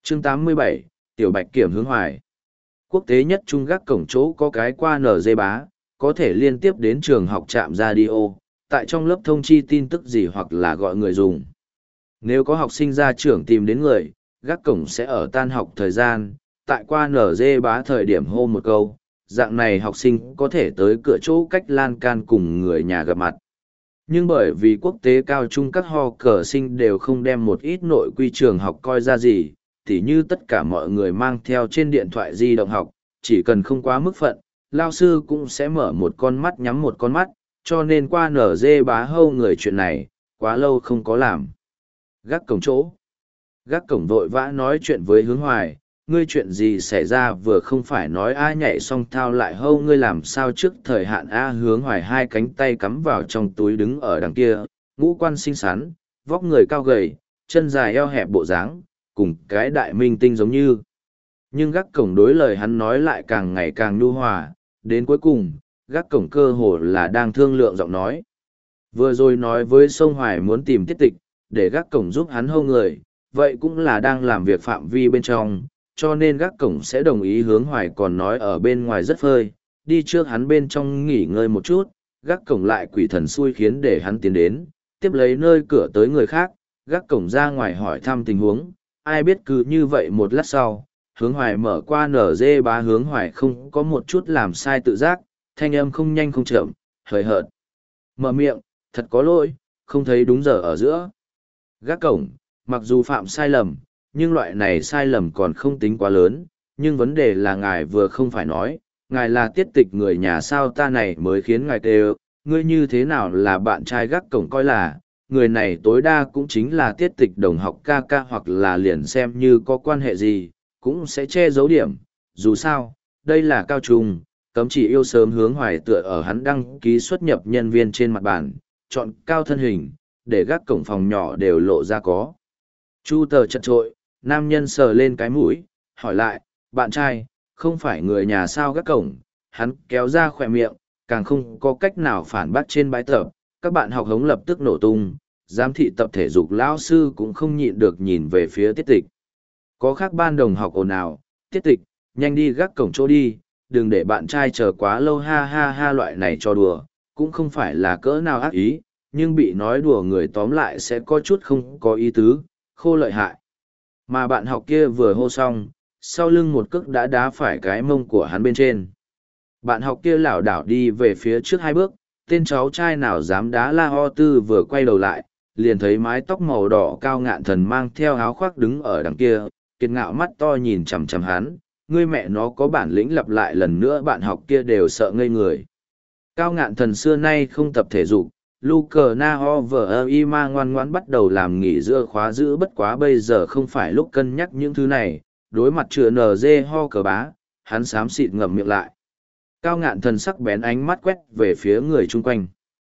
Chương 87, Tiểu Bạch Kiểm hướng hoài. Quốc tế nhất trung gác cổng chỗ có cái qua NG bá, có thể liên tiếp đến trường học trạm radio, tại trong lớp thông chi tin tức gì hoặc là gọi người dùng. Nếu có học sinh ra trưởng tìm đến người, gác cổng sẽ ở tan học thời gian, tại qua NG bá thời điểm hô một câu, dạng này học sinh có thể tới cửa chỗ cách lan can cùng người nhà gặp mặt. Nhưng bởi vì quốc tế cao trung các ho cờ sinh đều không đem một ít nội quy trường học coi ra gì, tỉ như tất cả mọi người mang theo trên điện thoại di động học, chỉ cần không quá mức phận, lao sư cũng sẽ mở một con mắt nhắm một con mắt, cho nên qua NG bá hâu người chuyện này, quá lâu không có làm. Gác cổng chỗ. Gác cổng vội vã nói chuyện với Hướng Hoài, ngươi chuyện gì xảy ra vừa không phải nói ai nhảy xong thao lại hâu ngươi làm sao trước thời hạn a. Hướng Hoài hai cánh tay cắm vào trong túi đứng ở đằng kia, ngũ quan xinh xắn, vóc người cao gầy, chân dài eo hẹp bộ dáng, cùng cái đại minh tinh giống như. Nhưng gác cổng đối lời hắn nói lại càng ngày càng nhu hòa, đến cuối cùng, gác cổng cơ hồ là đang thương lượng giọng nói. Vừa rồi nói với Sông Hoài muốn tìm tiết tịch, để gác cổng giúp hắn hâu người, vậy cũng là đang làm việc phạm vi bên trong, cho nên gác cổng sẽ đồng ý. Hướng Hoài còn nói ở bên ngoài rất phơi, đi trước hắn bên trong nghỉ ngơi một chút, gác cổng lại quỷ thần xui khiến để hắn tiến đến, tiếp lấy nơi cửa tới người khác, gác cổng ra ngoài hỏi thăm tình huống, ai biết cứ như vậy một lát sau, Hướng Hoài mở qua NG bá. Hướng Hoài không có một chút làm sai tự giác, thanh âm không nhanh không chậm, hời hợt. Mở miệng, thật có lỗi, không thấy đúng giờ ở giữa. Gác cổng, mặc dù phạm sai lầm, nhưng loại này sai lầm còn không tính quá lớn, nhưng vấn đề là ngài vừa không phải nói, ngài là tiết tịch người nhà sao ta này mới khiến ngài kêu, ngươi như thế nào là bạn trai. Gác cổng coi là, người này tối đa cũng chính là tiết tịch đồng học ca ca hoặc là liền xem như có quan hệ gì, cũng sẽ che giấu điểm, dù sao, đây là cao trung, cấm chỉ yêu sớm. Hướng Hoài tựa ở hắn đăng ký xuất nhập nhân viên trên mặt bàn, chọn cao thân hình, để gác cổng phòng nhỏ đều lộ ra có. Chu tờ chật trội, nam nhân sờ lên cái mũi, hỏi lại, bạn trai, không phải người nhà sao. Gác cổng, hắn kéo ra khỏe miệng, càng không có cách nào phản bác. Trên bãi tập, các bạn học hống lập tức nổ tung, giám thị tập thể dục lão sư cũng không nhịn được nhìn về phía tiết tịch. Có khác ban đồng học ồn ào, tiết tịch, nhanh đi gác cổng chỗ đi, đừng để bạn trai chờ quá lâu ha ha ha. Loại này cho đùa, cũng không phải là cỡ nào ác ý, nhưng bị nói đùa người tóm lại sẽ có chút không có ý tứ, khô lợi hại. Mà bạn học kia vừa hô xong, sau lưng một cước đã đá phải cái mông của hắn bên trên. Bạn học kia lảo đảo đi về phía trước hai bước, tên cháu trai nào dám đá La Ho Tư vừa quay đầu lại, liền thấy mái tóc màu đỏ Cao Ngạn Thần mang theo áo khoác đứng ở đằng kia, kiệt ngạo mắt to nhìn chằm chằm hắn, ngươi mẹ nó có bản lĩnh lặp lại lần nữa. Bạn học kia đều sợ ngây người. Cao Ngạn Thần xưa nay không tập thể dục, Luke Na Ima ngoan ngoãn bắt đầu làm nghỉ giữa khóa giữ, bất quá bây giờ không phải lúc cân nhắc những thứ này, đối mặt chữa NG ho cờ bá, hắn xám xịt ngậm miệng lại. Cao Ngạn Thần sắc bén ánh mắt quét về phía người chung quanh.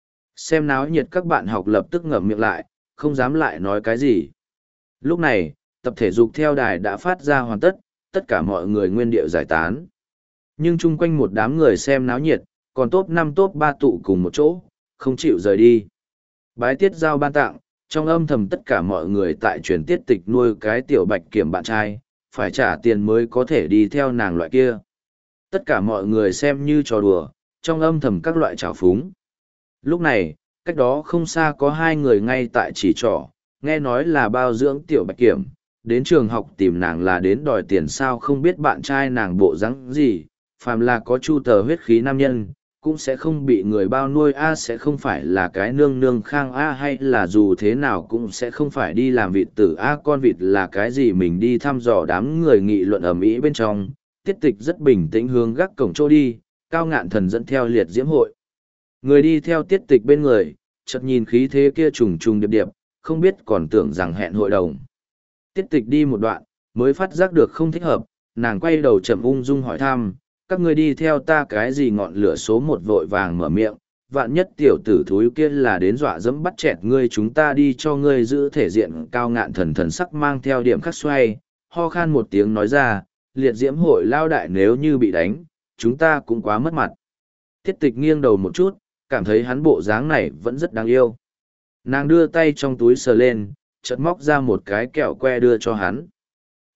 Xem náo nhiệt các bạn học lập tức ngậm miệng lại, không dám lại nói cái gì. Lúc này, tập thể dục theo đài đã phát ra hoàn tất, tất cả mọi người nguyên điệu giải tán. Nhưng chung quanh một đám người xem náo nhiệt, còn top 5 top 3 tụ cùng một chỗ, không chịu rời đi. Bái tiết giao ban tặng, trong âm thầm tất cả mọi người tại truyền tiết tịch nuôi cái tiểu bạch kiểm bạn trai, phải trả tiền mới có thể đi theo nàng loại kia. Tất cả mọi người xem như trò đùa, trong âm thầm các loại trào phúng. Lúc này, cách đó không xa có hai người ngay tại chỉ trỏ, nghe nói là bao dưỡng tiểu bạch kiểm, đến trường học tìm nàng là đến đòi tiền sao. Không biết bạn trai nàng bộ dáng gì, phàm là có chu tờ huyết khí nam nhân, cũng sẽ không bị người bao nuôi a, sẽ không phải là cái nương nương khang a, hay là dù thế nào cũng sẽ không phải đi làm vịt tử a. Con vịt là cái gì? Mình đi thăm dò đám người nghị luận ầm ĩ bên trong, tiết tịch rất bình tĩnh hướng gác cổng chỗ đi. Cao Ngạn Thần dẫn theo liệt diễm hội người đi theo tiết tịch bên người, chợt nhìn khí thế kia trùng trùng điệp điệp, không biết còn tưởng rằng hẹn hội đồng. Tiết tịch đi một đoạn, mới phát giác được không thích hợp, nàng quay đầu chậm ung dung hỏi thăm, các ngươi đi theo ta cái gì? Ngọn lửa số một vội vàng mở miệng, vạn nhất tiểu tử thúi kia là đến dọa dẫm bắt chẹt ngươi, chúng ta đi cho ngươi giữ thể diện. Cao Ngạn Thần thần sắc mang theo điểm khắc xoay, ho khan một tiếng nói ra, liệt diễm hội lao đại nếu như bị đánh, chúng ta cũng quá mất mặt. Tiết tịch nghiêng đầu một chút, cảm thấy hắn bộ dáng này vẫn rất đáng yêu. Nàng đưa tay trong túi sờ lên, chợt móc ra một cái kẹo que đưa cho hắn.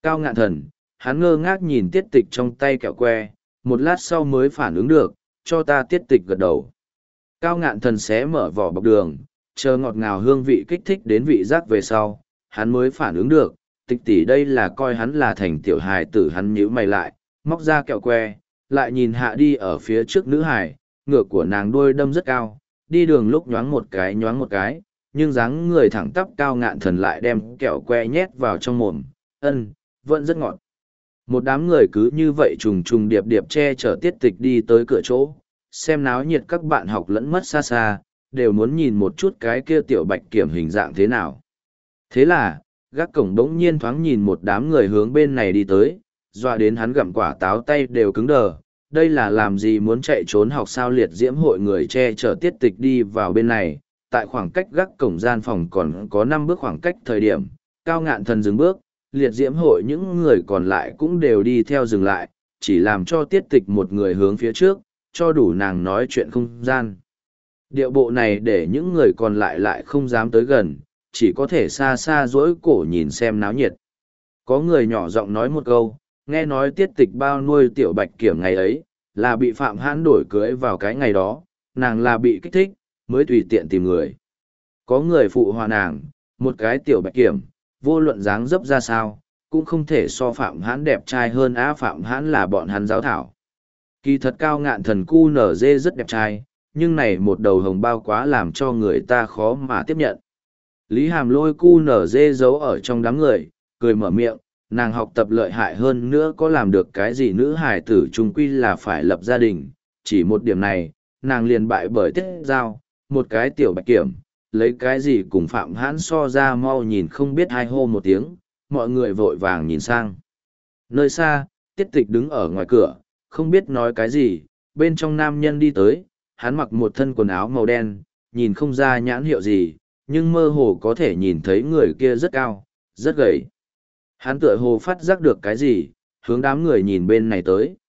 Cao Ngạn Thần, hắn ngơ ngác nhìn tiết tịch trong tay kẹo que, một lát sau mới phản ứng được, cho ta tiết tịch gật đầu. Cao Ngạn Thần xé mở vỏ bọc đường, chờ ngọt ngào hương vị kích thích đến vị giác về sau, hắn mới phản ứng được, tịch tỷ đây là coi hắn là thành tiểu hài tử. Hắn nhíu mày lại, móc ra kẹo que, lại nhìn hạ đi ở phía trước nữ hài, ngựa của nàng đuôi đâm rất cao, đi đường lúc nhoáng một cái, nhưng dáng người thẳng tắp. Cao Ngạn Thần lại đem kẹo que nhét vào trong mồm, vẫn rất ngọt. Một đám người cứ như vậy trùng trùng điệp điệp che chở tiết tịch đi tới cửa chỗ, xem náo nhiệt các bạn học lẫn mất xa xa, đều muốn nhìn một chút cái kia tiểu bạch kiểm hình dạng thế nào. Thế là, gác cổng đống nhiên thoáng nhìn một đám người hướng bên này đi tới, dọa đến hắn gặm quả táo tay đều cứng đờ. Đây là làm gì, muốn chạy trốn học sao? Liệt diễm hội người che chở tiết tịch đi vào bên này, tại khoảng cách gác cổng gian phòng còn có 5 bước khoảng cách thời điểm, Cao Ngạn Thần dừng bước, liệt diễm hội những người còn lại cũng đều đi theo dừng lại, chỉ làm cho tiết tịch một người hướng phía trước, cho đủ nàng nói chuyện không gian. Điệu bộ này để những người còn lại lại không dám tới gần, chỉ có thể xa xa dỗi cổ nhìn xem náo nhiệt. Có người nhỏ giọng nói một câu, nghe nói tiết tịch bao nuôi tiểu bạch kiểm ngày ấy, là bị Phạm Hãn đổi cưới vào cái ngày đó, nàng là bị kích thích, mới tùy tiện tìm người. Có người phụ hòa nàng, một cái tiểu bạch kiểm, vô luận dáng dấp ra sao, cũng không thể so Phạm Hãn đẹp trai hơn á. Phạm Hãn là bọn hắn giáo thảo. Kỳ thật Cao Ngạn Thần cu nở dê rất đẹp trai, nhưng này một đầu hồng bao quá làm cho người ta khó mà tiếp nhận. Lý Hàm lôi cu nở dê giấu ở trong đám người, cười mở miệng, nàng học tập lợi hại hơn nữa có làm được cái gì, nữ hài tử chung quy là phải lập gia đình, chỉ một điểm này, nàng liền bại bởi Tiết Giao, một cái tiểu bạch kiểm, lấy cái gì cùng Phạm Hãn so ra. Mau nhìn, không biết hai hô một tiếng, mọi người vội vàng nhìn sang. Nơi xa, Tiết Tịch đứng ở ngoài cửa, không biết nói cái gì, bên trong nam nhân đi tới, hắn mặc một thân quần áo màu đen, nhìn không ra nhãn hiệu gì, nhưng mơ hồ có thể nhìn thấy người kia rất cao, rất gầy. Hắn tựa hồ phát giác được cái gì, hướng đám người nhìn bên này tới.